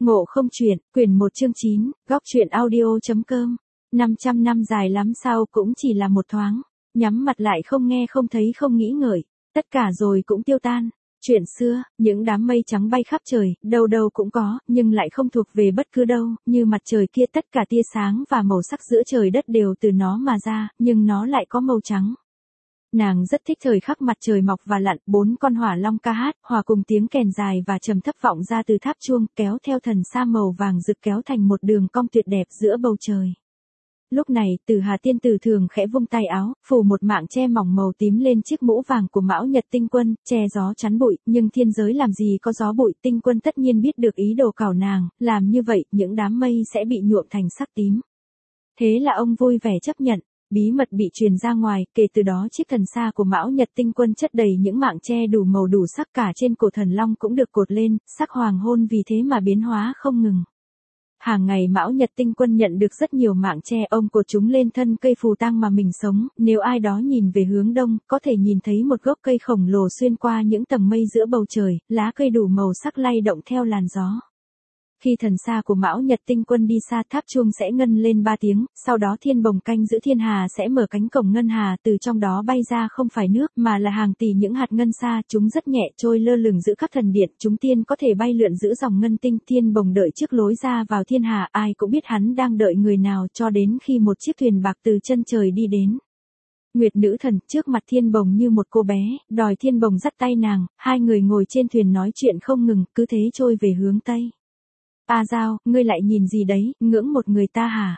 Ngộ không truyện, quyển 1 chương 9, góc truyện audio.com. 500 năm dài lắm sao cũng chỉ là một thoáng. Nhắm mặt lại không nghe không thấy không nghĩ ngợi. Tất cả rồi cũng tiêu tan. Chuyện xưa, những đám mây trắng bay khắp trời, đâu đâu cũng có, nhưng lại không thuộc về bất cứ đâu, như mặt trời kia tất cả tia sáng và màu sắc giữa trời đất đều từ nó mà ra, nhưng nó lại có màu trắng. Nàng rất thích thời khắc mặt trời mọc và lặn, 4 con hỏa long ca hát, hòa cùng tiếng kèn dài và trầm thấp vọng ra từ tháp chuông, kéo theo thần sa màu vàng rực kéo thành một đường cong tuyệt đẹp giữa bầu trời. Lúc này, Tử Hà tiên tử thường khẽ vung tay áo, phủ một mảng che mỏng màu tím lên chiếc mũ vàng của Mão Nhật Tinh Quân, che gió chắn bụi, nhưng thiên giới làm gì có gió bụi, Tinh Quân tất nhiên biết được ý đồ cào nàng, làm như vậy, những đám mây sẽ bị nhuộm thành sắc tím. Thế là ông vui vẻ chấp nhận. Bí mật bị truyền ra ngoài, kể từ đó chiếc thần sa của Mão Nhật Tinh Quân chất đầy những mảng tre đủ màu đủ sắc, cả trên cổ thần long cũng được cột lên, sắc hoàng hôn vì thế mà biến hóa không ngừng. Hàng ngày Mão Nhật Tinh Quân nhận được rất nhiều mảng tre, ông cột chúng lên thân cây phù tang mà mình sống, nếu ai đó nhìn về hướng đông, có thể nhìn thấy một gốc cây khổng lồ xuyên qua những tầng mây giữa bầu trời, lá cây đủ màu sắc lay động theo làn gió. Khi thần sa của Mão Nhật Tinh Quân đi xa, tháp chuông sẽ ngân lên 3 tiếng, sau đó thiên bồng canh giữ thiên hà sẽ mở cánh cổng ngân hà, từ trong đó bay ra không phải nước mà là hàng tỷ những hạt ngân sa, chúng rất nhẹ trôi lơ lửng giữa các thần điện, chúng tiên có thể bay lượn giữa dòng ngân tinh. Thiên bồng đợi trước lối ra vào thiên hà, ai cũng biết hắn đang đợi người nào, cho đến khi một chiếc thuyền bạc từ chân trời đi đến. Nguyệt nữ thần trước mặt thiên bồng như một cô bé, đòi thiên bồng dắt tay nàng, hai người ngồi trên thuyền nói chuyện không ngừng, cứ thế trôi về hướng tây. A Giao, ngươi lại nhìn gì đấy, ngưỡng một người ta hả?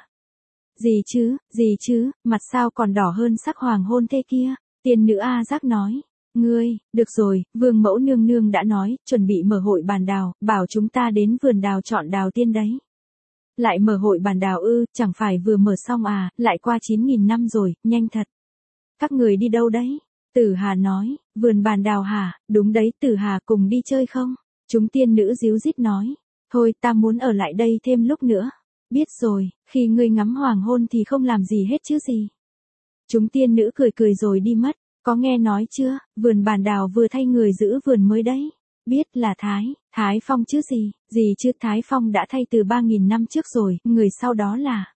Gì chứ, mặt sao còn đỏ hơn sắc hoàng hôn thế kia? Tiên nữ A Giác nói. Được rồi, vương mẫu nương nương đã nói, chuẩn bị mở hội bàn đào, bảo chúng ta đến vườn đào chọn đào tiên đấy. Lại mở hội bàn đào ư, chẳng phải vừa mở xong à, lại qua 9.000 năm rồi, nhanh thật. Các người đi đâu đấy? Tử Hà nói, vườn bàn đào hả, đúng đấy, Tử Hà cùng đi chơi không? Chúng tiên nữ díu dít nói. Thôi, ta muốn ở lại đây thêm lúc nữa. Biết rồi, khi ngươi ngắm hoàng hôn thì không làm gì hết chứ gì. Chúng tiên nữ cười cười rồi đi mất. Có nghe nói chưa, vườn bàn đào vừa thay người giữ vườn mới đấy. Biết là Thái Phong chứ gì chứ, Thái Phong đã thay từ 3.000 năm trước rồi, người sau đó là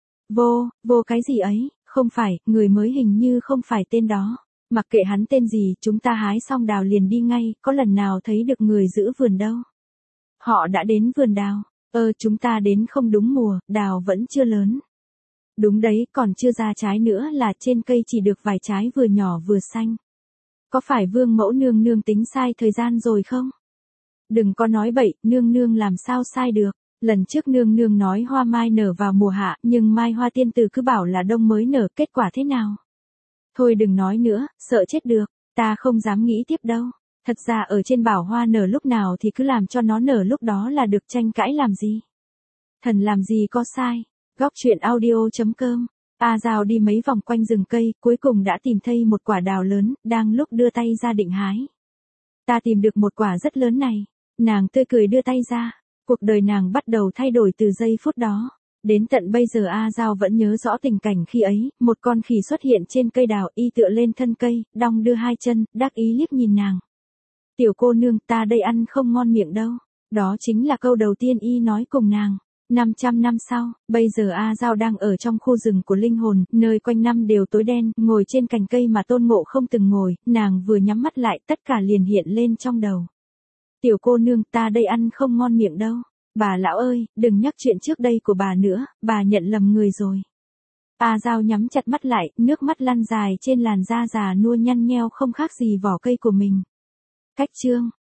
Vô cái gì ấy, không phải, người mới hình như không phải tên đó. Mặc kệ hắn tên gì, chúng ta hái xong đào liền đi ngay, có lần nào thấy được người giữ vườn đâu. Họ đã đến vườn đào. Chúng ta đến không đúng mùa, đào vẫn chưa lớn. Đúng đấy, còn chưa ra trái nữa là trên cây chỉ được vài trái vừa nhỏ vừa xanh. Có phải vương mẫu nương nương tính sai thời gian rồi không? Đừng có nói bậy, nương nương làm sao sai được. Lần trước nương nương nói hoa mai nở vào mùa hạ, nhưng mai hoa tiên tử cứ bảo là đông mới nở, kết quả thế nào? Thôi đừng nói nữa, sợ chết được, ta không dám nghĩ tiếp đâu. Thật ra ở trên bảo hoa nở lúc nào thì cứ làm cho nó nở lúc đó là được, tranh cãi làm gì. Thần làm gì có sai. Góc truyện audio.com. A Giao đi mấy vòng quanh rừng cây, cuối cùng đã tìm thấy một quả đào lớn, đang lúc đưa tay ra định hái. Ta tìm được một quả rất lớn này. Nàng tươi cười đưa tay ra. Cuộc đời nàng bắt đầu thay đổi từ giây phút đó. Đến tận bây giờ A Giao vẫn nhớ rõ tình cảnh khi ấy, một con khỉ xuất hiện trên cây đào, y tựa lên thân cây, đong đưa hai chân, đắc ý liếc nhìn nàng. Tiểu cô nương, ta đây ăn không ngon miệng đâu. Đó chính là câu đầu tiên y nói cùng nàng. 500 năm sau, bây giờ A Giao đang ở trong khu rừng của linh hồn, nơi quanh năm đều tối đen, ngồi trên cành cây mà Tôn Ngộ không từng ngồi, nàng vừa nhắm mắt lại, tất cả liền hiện lên trong đầu. Tiểu cô nương, ta đây ăn không ngon miệng đâu. Bà lão ơi, đừng nhắc chuyện trước đây của bà nữa, bà nhận lầm người rồi. A Giao nhắm chặt mắt lại, nước mắt lăn dài trên làn da già nua nhăn nheo không khác gì vỏ cây của mình. Cách chương